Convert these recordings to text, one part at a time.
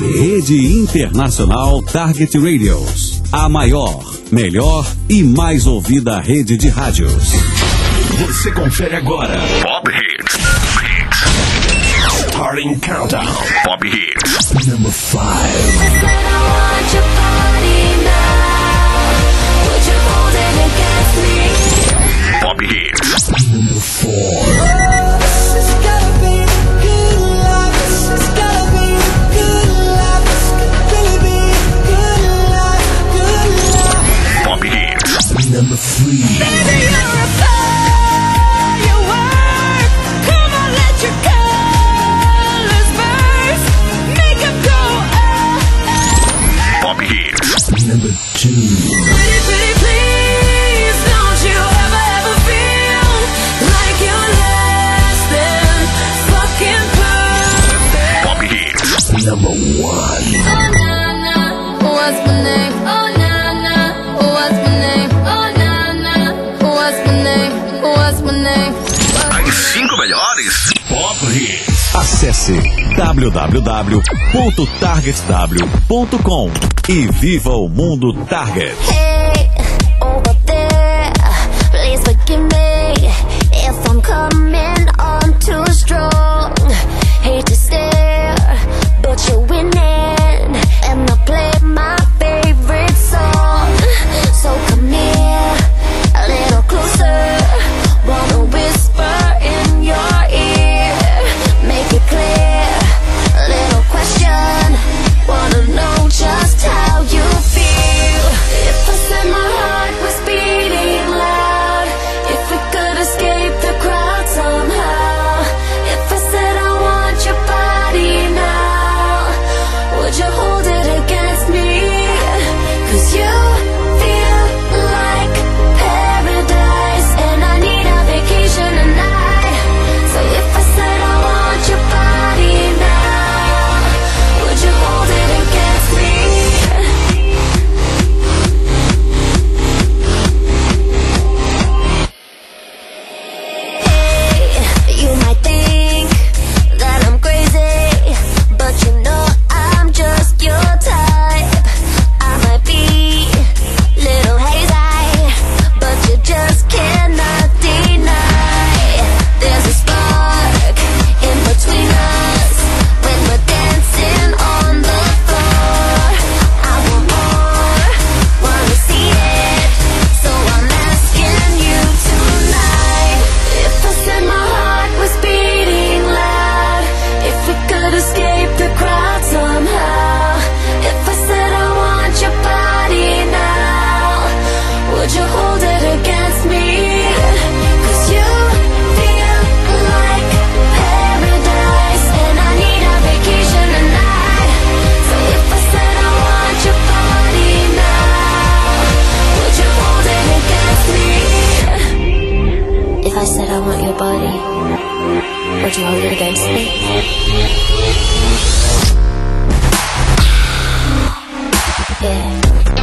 Rede Internacional Target Radios. A maior, melhor e mais ouvida rede de rádios. Você confere agora Pop Hits. Starting Countdown. Pop Hits. Number 5. Pop Hits. Number 4. Pop Hits. Number 3. Baby, you're a firework. Come on, let your colors burst. Make 'em go up. Pop Hits. Number 2. Pretty, pretty, please, don't you ever feel like you're less than fucking perfect. Pop Hits. Number 1. Oh, na, na, what's my name? Oh, na, na, what's my name? Oh, na, na, what's my name? What's my name? As 5 melhores Pop Hits. Acesse www.targetw.com e viva o mundo Target. Hey, over there, please forgive me if I'm coming on too strong. Hate to stare, but you're winning, and I play my favorite song. So come here, a little closer, wanna whisper in your ear, make it clear, a little question, wanna know just how you feel. If I said my heart was beating loud, if we could escape the crowd somehow, if I said I want your body now, would you hold it against me? 'Cause you feel like paradise, and I need a vacation tonight. So if I said I want your body now, would you hold it against me? Hey, you might think that I'm crazy, but you know I'm just your type. I might be little hazy, but you just cannot deny. There's a spark in between us when we're dancing on the floor. I want more, wanna see it, so I'm asking you tonight. If I said my heart was beating loud, if we could escape the crowd somehow, if I said I want your body now, would you hold it against me? 'Cause you feel like paradise, and I need a vacation tonight. So if I said I want your body now, would you hold it against me? If I said I want your body, would you hold it against me? Yeah.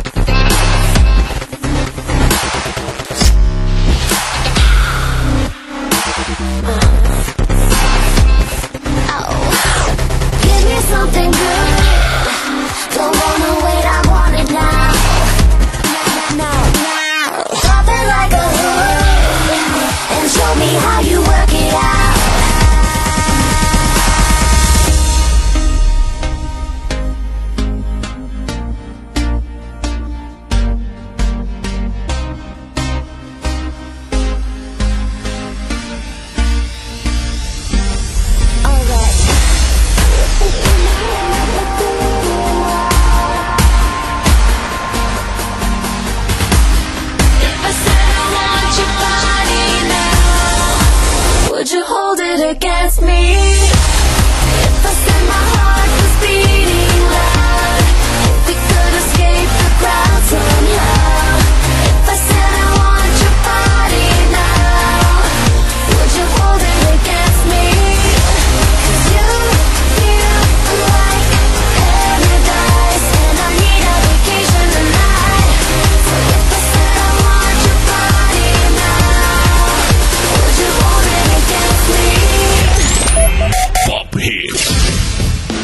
Give me something good. Don't wanna wait, I want it now. Now. Drop it like a hood and show me how you work it out. If I said I want your body now, would you hold it against me? If I said my heart was beating loud, if we could escape the crowd somehow, if I said I want your body now, would you hold it against me? 'Cause you feel like paradise, and I need a vacation tonight. So if I said I want your body now, would you hold it against me? Pop Hits.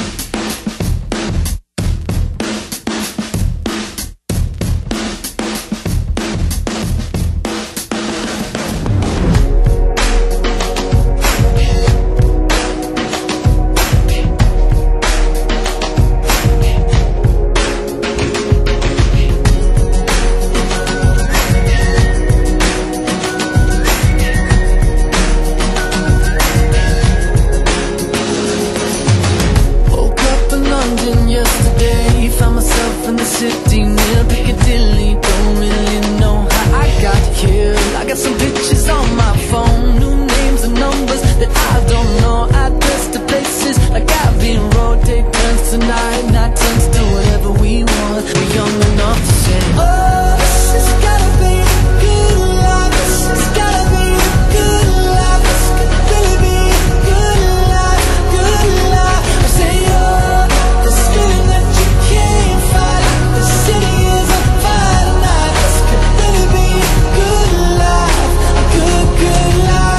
no address to places like I've been road. Take turns tonight, not turns to whatever we want. We're young enough to say, oh, this has gotta be a good life. This has gotta be a good life. This could really be a good life, good life. I say, oh, this feeling that you can't fight. The city is on fire tonight. This could really be a good life, a good, good life.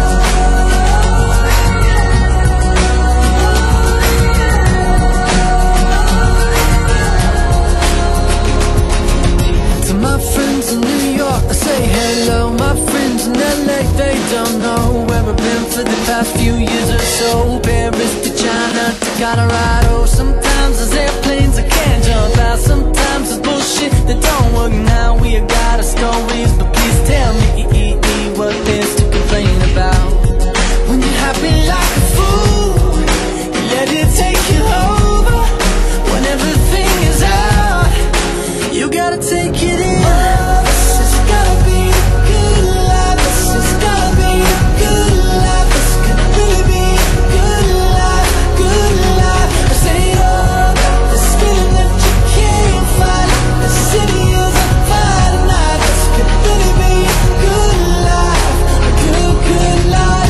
To my friends in New York, I say hello. My friends in LA, they don't know where I've been for the past few years or so. Paris to China to Colorado. Sometimes there's airplanes I can't jump out. Sometimes there's bullshit that don't work now. We got our stories, but please tell me what there's to complain about. When you're happy like a fool, you let it take you over. When everything is out, you gotta take it in. Oh, this has gotta be a good life. This has gotta be a good life. This could really be a good life, good life. I say, oh, this feeling that you can't fight. The city is on fire tonight. This could really be a good life, a good, good life.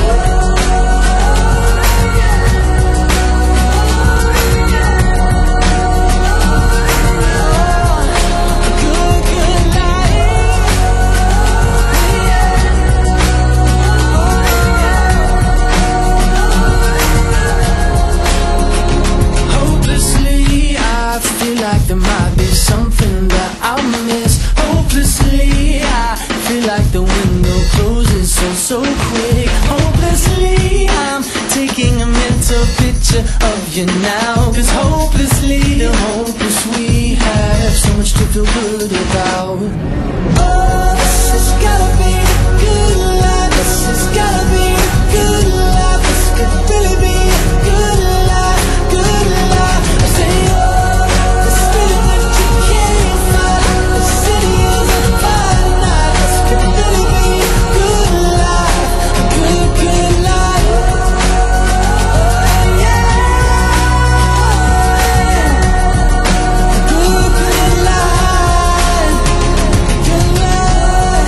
Hopelessly, I feel like there might be something that I'll miss. Hopelessly, I feel like the window closes so quick. Hopelessly, I'm taking a mental picture of you now. Cause hopelessly, the hopeless we have so much to feel good about. Oh, this has gotta be a good life. This has gotta be a good life. This could really be a good life, good life. I say, oh, this feeling that you can't fight. The city is on fire tonight. This could really be a good life, a good, good life. Oh, yeah. A good, good life, good life.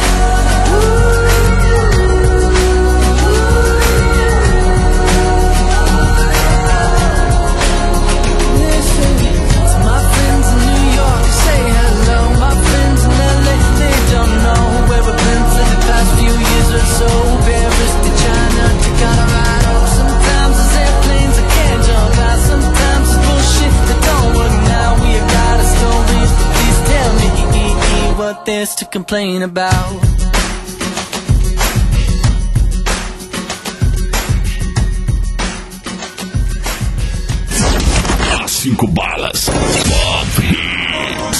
Listen to my friends in New York, say hello. My friends in LA, they don't know where we've been for the past few years or so. Paris to China to Colorado. Sometimes there's airplanes I can't jump out. Sometimes it's bullshit that don't work now. We got our stories, but please tell me what there's to complain about. As 5 balas. Pop Hits.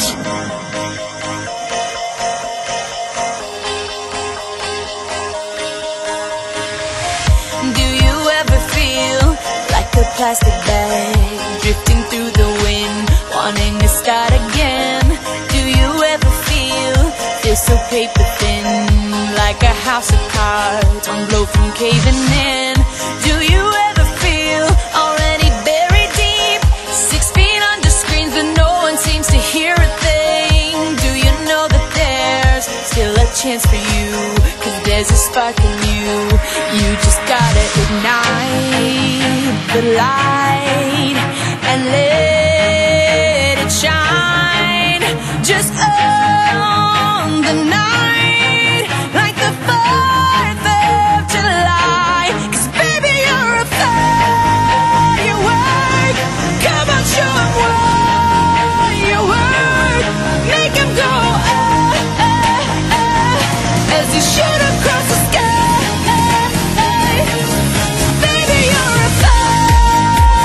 Do you ever feel like a plastic bag drifting through the wind, wanting to start again? Do you ever feel so paper thin, like a house of cards, one blow from caving in? Do you ever feel already buried deep, 6 feet under screens, but no one seems to hear a thing? Do you know that there's still a chance for you? 'Cause there's a spark in you. You just gotta ignite the light and let it shine. Just own the night like the 4th of July. 'Cause baby, you're a firework. Come on, show 'em what you work. Make 'em go as you shoot across the sky. Baby, you're a firework.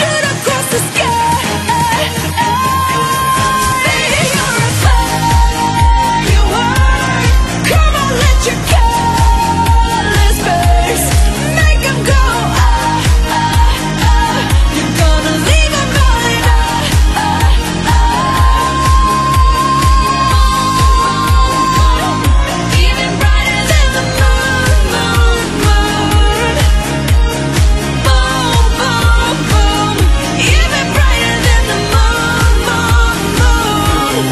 shoot across the sky. Baby, you're a firework. Come on, let your colors burst. Make them go, You're gonna leave them going, Even brighter than the moon, moon, moon. Boom, boom, boom. Even brighter than the moon, moon, moon.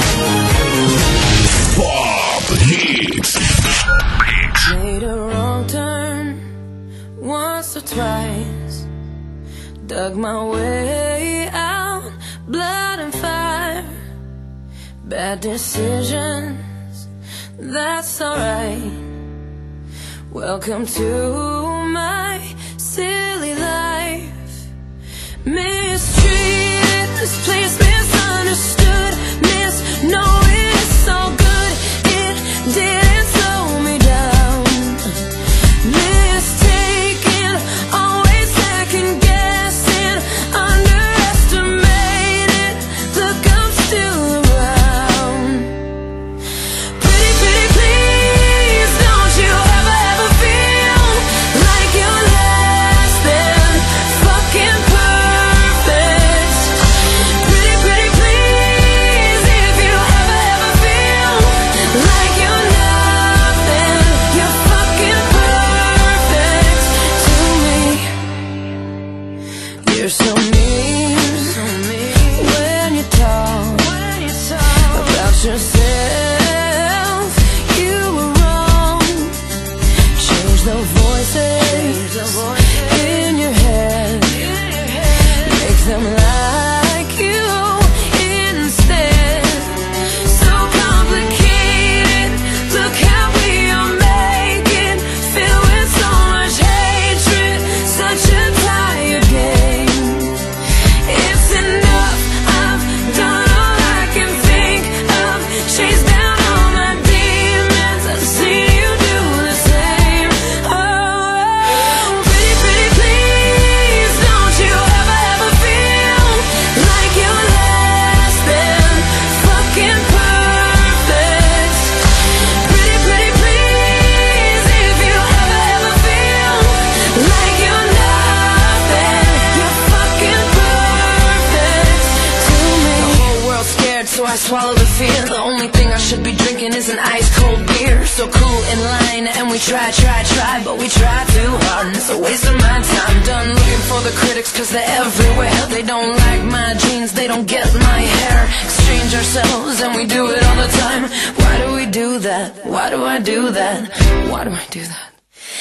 Pop Hits. Made a wrong turn once or twice. Dug my way out, blood and fire. Bad decisions, that's alright. Welcome to my silly life. Mistreated, misplaced, misunderstood. Knowing it's so good, it didn't slow me down. Mistaken, always second guessing, underestimated. Look, I'm still around. Pretty, pretty, please, don't you ever feel like you're less than fucking perfect. Pretty, pretty, please, if you ever feel like you're nothing, you're fucking perfect to me. You're so mean when you talk about yourself. You were wrong. Change the voices in your head. Make them like you instead. So complicated. Look how we are making. Filled with so much hatred. Such a tired game. It's enough. I've done all I can think of. Chased down all my demons. I've seen you do the same. Oh, pretty, pretty, please, don't you ever feel like you're less than fucking perfect. Pretty, pretty, please, if you ever feel like you're nothing, you're fucking perfect to me. The whole world's scared, so I swallow the fear. The only thing I should be drinking is an ice cold beer. So cool in line, and we try, but we try too hard, and it's a waste of my time. Done looking for the critics, cause they're everywhere. They don't like my jeans, they don't get my hair. Exchange ourselves, and we do it all the time. Why do we do that? Why do I do that? Why do I do that?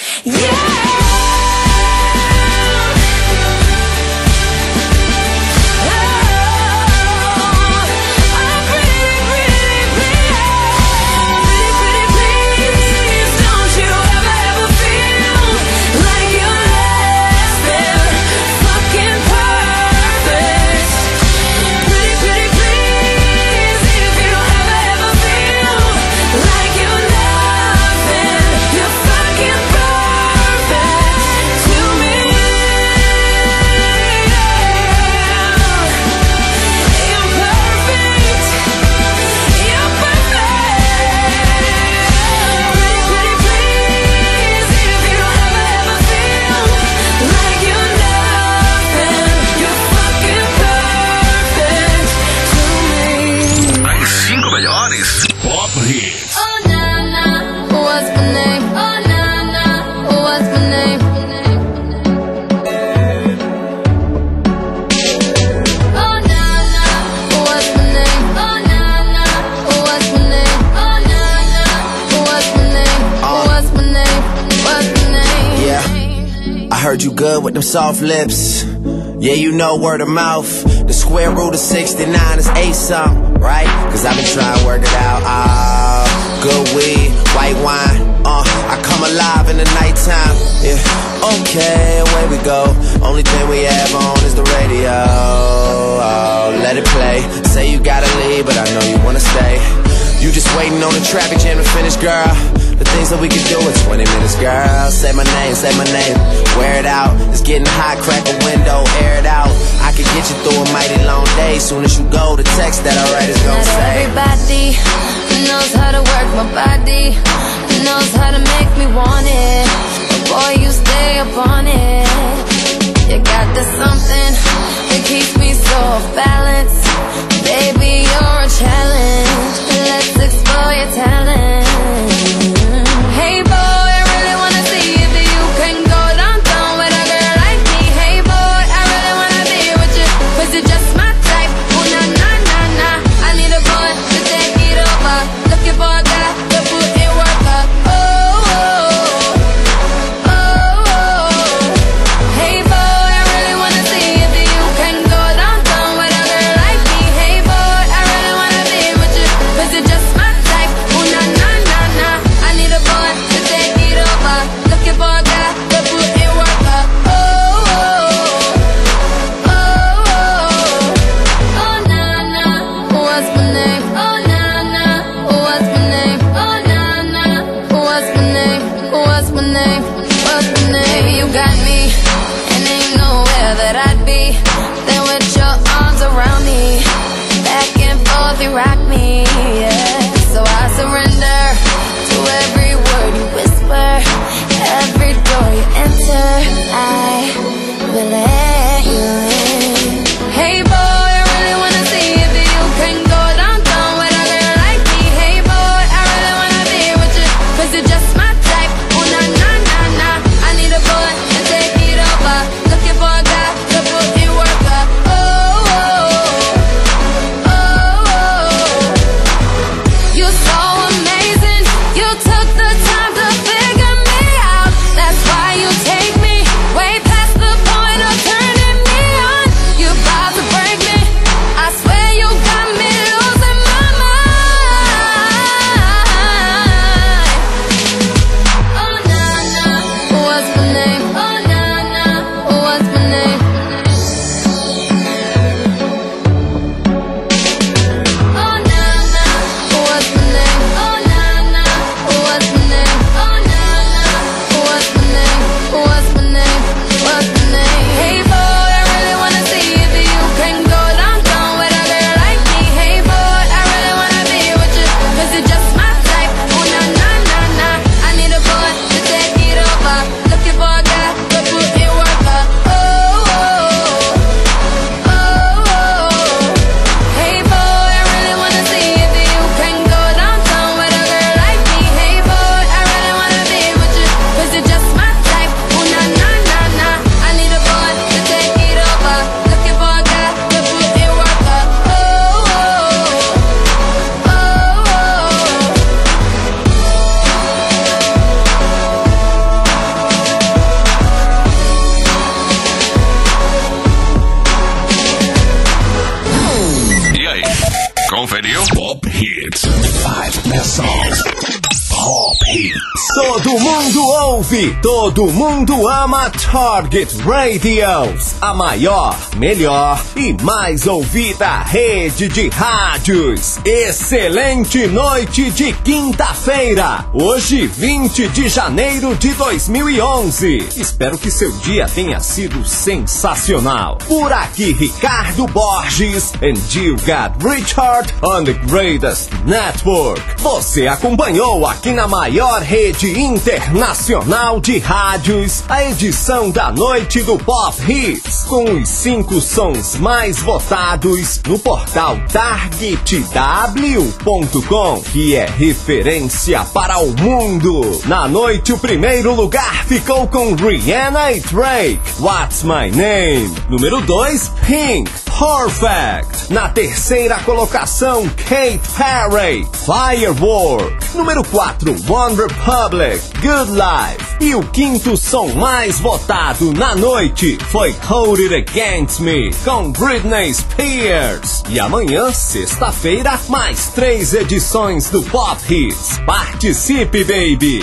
Pop Hits. Oh na na, what's my name? Oh na na, what's my name? Oh na na, what's my name? Oh na na, what's my name? Oh na na, what's my name? What's my name? What's my name? Yeah, I heard you good with them soft lips. Yeah, you know word of mouth. The square root of 69 is 8 something, right? Cause I've been trying to work it out. Good weed, white wine. I come alive in the nighttime. Yeah, okay, away we go. Only thing we have on is the radio. Let it play. Say you gotta leave, but I know you wanna stay. You just waiting on the traffic jam to finish, girl. The things that we could do in 20 minutes, girl. Say my name, wear it out. It's getting hot, crack a window, air it out. I could get you through a mighty long day. Soon as you go, the text that alright is gonna say. Everybody knows how to work my body, knows how to make me want it. But boy, you stay up on it. You got this something that keeps me so off balance. Baby, you're a challenge. Let's explore your talent. Hey boy, I really wanna see if you can go downtown with a girl like me. Hey boy, I really wanna be with you, 'cause you're just my type. Oh na na na na, I need a boy to take it over. Looking for a guy to put in work up. Oh, oh, oh, oh. Hey boy, I really wanna see if you can go downtown with a girl like me. Hey boy, I really wanna be with you, 'cause you're just my type. Oh na na na na, I need a boy to take it over. Looking for a guy to put in work up. Oh, oh, oh, oh, oh na na, what's my name? Oh na na, what's my name? Oh na na, what's my name? What's my name? What's my name? You got me, and ain't nowhere that I'd be than with your arms around me. Back and forth, you rock me, yeah. So I surrender to every word you whisper, every door you enter. I will let you in. Hey boy, I really wanna see if you can go downtown with a girl like me. Hey boy, I really wanna be with you, 'cause you're just my type. Oh na na na na, I need a boy to take it over. Looking for a guy to put in work up. Oh, oh, oh, oh. You're so amazing. You took the time to figure me out. That's why you take me way past the point of turning me on. You're about to break me. I swear you got me losing my mind. Oh na na, what's my name? Oh na na, what's my name? Oh na na, what's my name? Oh na na, what's my name? Oh na na, what's my name? What's my name? What's my name? Hey boy, I really wanna see if you can go downtown with a girl like me. Hey boy, I really wanna be with you, 'cause you're just my type. Oh na na na na, I need a boy to take it over. Looking for a guy to put in work up. Oh, oh, oh, oh. Hey boy, I really wanna see if you can go downtown with a girl like me. Hey boy, I really wanna be with you, 'cause you're just my type. Oh na na na na, I need a boy to take it over. Looking for a guy to put in work up. Oh, oh, oh, E aí, conferiu? Pop Hits. 5 best songs. Pop Hits. Todo mundo ouve, todo mundo ama Target Radios, a maior, melhor e mais ouvida rede de rádios. Excelente noite de quinta-feira, hoje 20 de janeiro de 2011. Espero que seu dia tenha sido sensacional. Por aqui Ricardo Borges, and you got Richard on the greatest network. Você acompanhou aqui na maior rede internacional de rádios a edição da noite do Pop Hits, com os 5 sons mais votados no portal TargetW.com, que é referência para o mundo. Na noite, o primeiro lugar ficou com Rihanna e Drake, What's My Name. Número 2, Pink, Perfect. Na terceira colocação, Katy Perry, Firework. Número 4, One Republic, Good Life. E o quinto som mais votado na noite foi Hold It Against Me, com Britney Spears. E amanhã, sexta-feira, mais 3 edições do Pop Hits. Participe, baby!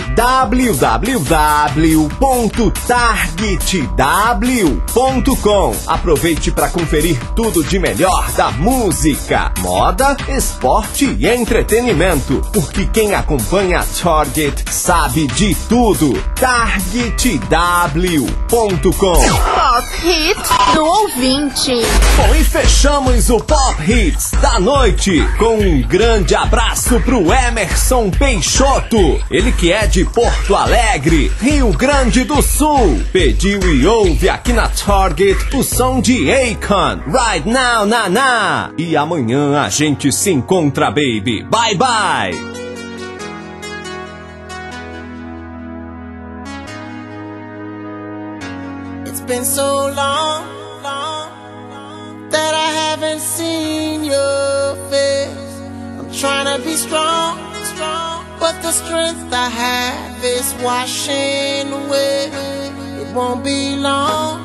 www.targetw.com. Aproveite para conferir tudo de melhor da música, moda, esporte e entretenimento. Porque quem acompanha a Target sabe de tudo. targetw.com. Pop Hits do ouvinte. Bom, e fechamos o Pop Hits da noite com um grande abraço pro Emerson Peixoto. Ele que é de Porto Alegre, Rio Grande do Sul. Pediu e ouve aqui na Target o som de Akon, Right Now, Naná. E amanhã a gente se encontra, baby. Bye, bye. It's been so long that I haven't seen your face. I'm trying to be strong, but the strength I have is washing away. It won't be long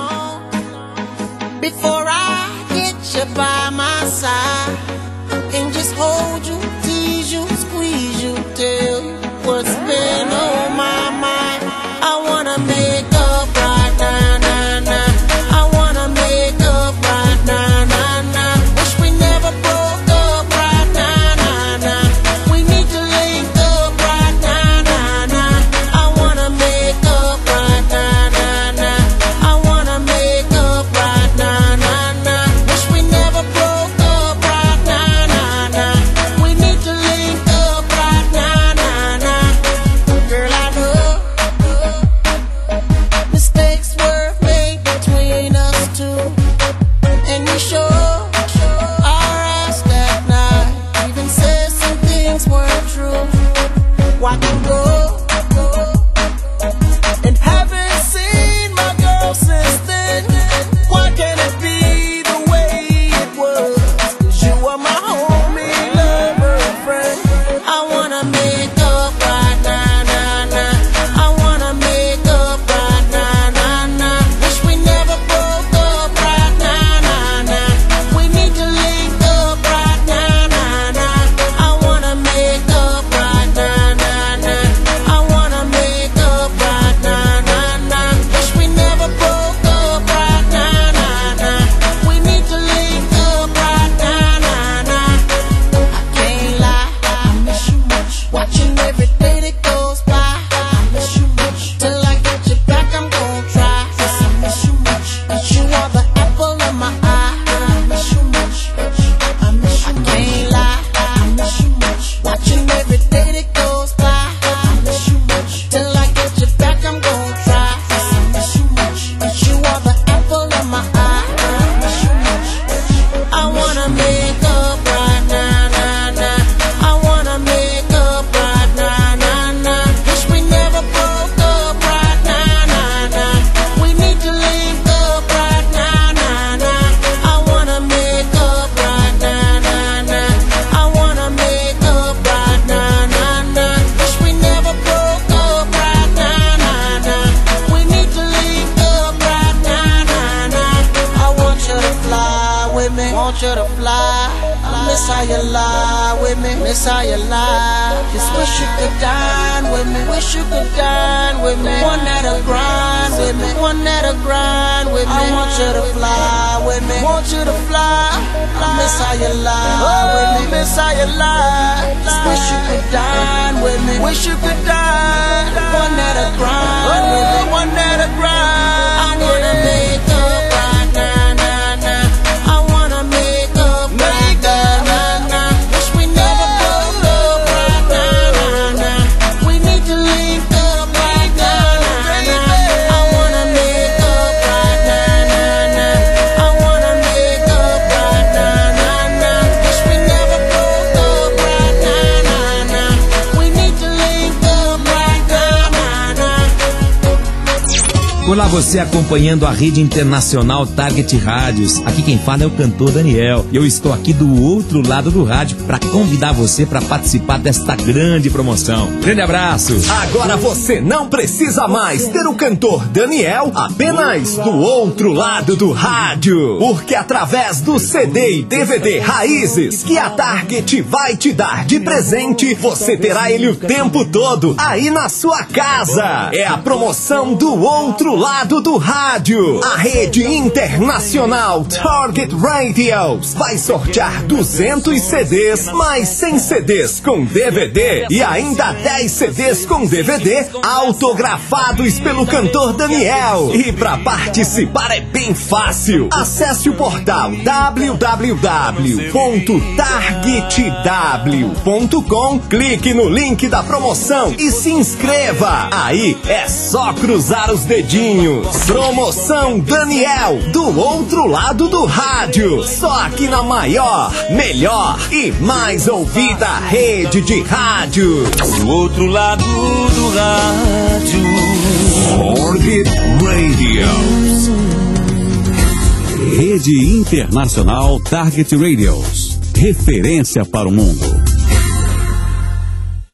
before I get you by my side and just hold you, tease you, squeeze you, tell you what's been on my mind. I wanna make up right now, nah, nah. I wanna make up right now, nah, nah. Wish we never broke up right now, nah, nah. We need to link up right now, nah, nah. I wanna make up right now, nah, nah. I wanna make up right now, nah, nah. Wish we never broke up right now, nah, nah. We need to link up right now, nah, nah. Girl, I know mistakes were made between us two, and we sure our ass that night even said some things weren't true. Why can go and haven't seen my girl since then? Why can't it be the way it was? 'Cause you are my homie, lover, and friend. I wanna make up right now, nah, nah. I wanna make up right now, nah, nah. Wish we never broke up right now, nah, nah. We need to link up right now, nah, nah. I wanna make up right now, nah, nah. I wanna make up right now, nah, nah. Wish we never broke up right now, nah, nah. We need to link up right now, nah, nah. I can't lie, I miss you much. Watching every day that goes by, I miss you much. Till I get you back, I'm gon' try. Yes, I miss you much. But you are the apple of my eye. I miss you much. I miss you much. I can't lie, I miss you much. Watching every day that goes by, I miss you much. Till I get you back, I'm gon' try. Yes, I miss you much. But you are the apple of my eye. I miss you much. I wanna make up right now, nah, nah. I wanna make up right now, nah, nah. Wish we never broke up right now, nah, nah. We need to link up right now, nah, nah. I wanna make up right now, nah, nah. I wanna make up right now, nah, nah. Wish we never broke up right now, nah, nah. We need to link up right now, nah, nah. I want you to fly with me, want you to fly. I miss how you lie with me, miss how you lie. Just wish you could dine with me, wish you could dine with me. One that'll grind with me, one that'll grind with me. I want you to fly with me, want you to fly. I miss how you lie with me, miss how you lie. Just wish you could dine with me, wish you could dine. One that'll grind with me, one that'll grind. I wanna make up right now, nah, nah. I wanna make up right now, nah, nah. Wish we never broke up right now, nah, nah. We need to link up right now, nah, nah. I wanna make up right now, nah, nah. I wanna make up right now, nah, nah. Wish we never broke up right now, nah, nah. We need to link up right now, nah, nah. Olá, você acompanhando a rede internacional Target Rádios. Aqui quem fala é o cantor Daniel. Eu estou aqui do outro lado do rádio para convidar você para participar desta grande promoção. Grande abraço. Agora você não precisa mais ter o cantor Daniel apenas do outro lado do rádio. Porque através do CD e DVD Raízes que a Target vai te dar de presente, você terá ele o tempo todo aí na sua casa. É a promoção do outro lado do rádio. A rede internacional Target Radios vai sortear 200 CDs, mais 100 CDs com DVD e ainda 10 CDs com DVD autografados pelo cantor Daniel. E para participar é bem fácil. Acesse o portal www.targetw.com, clique no link da promoção e se inscreva. Aí é só cruzar os dedinhos. Promoção Daniel, do outro lado do rádio. Só aqui na maior, melhor e mais ouvida rede de rádio. Do outro lado do rádio. Target Radios. Rede Internacional Target Radios. Referência para o mundo.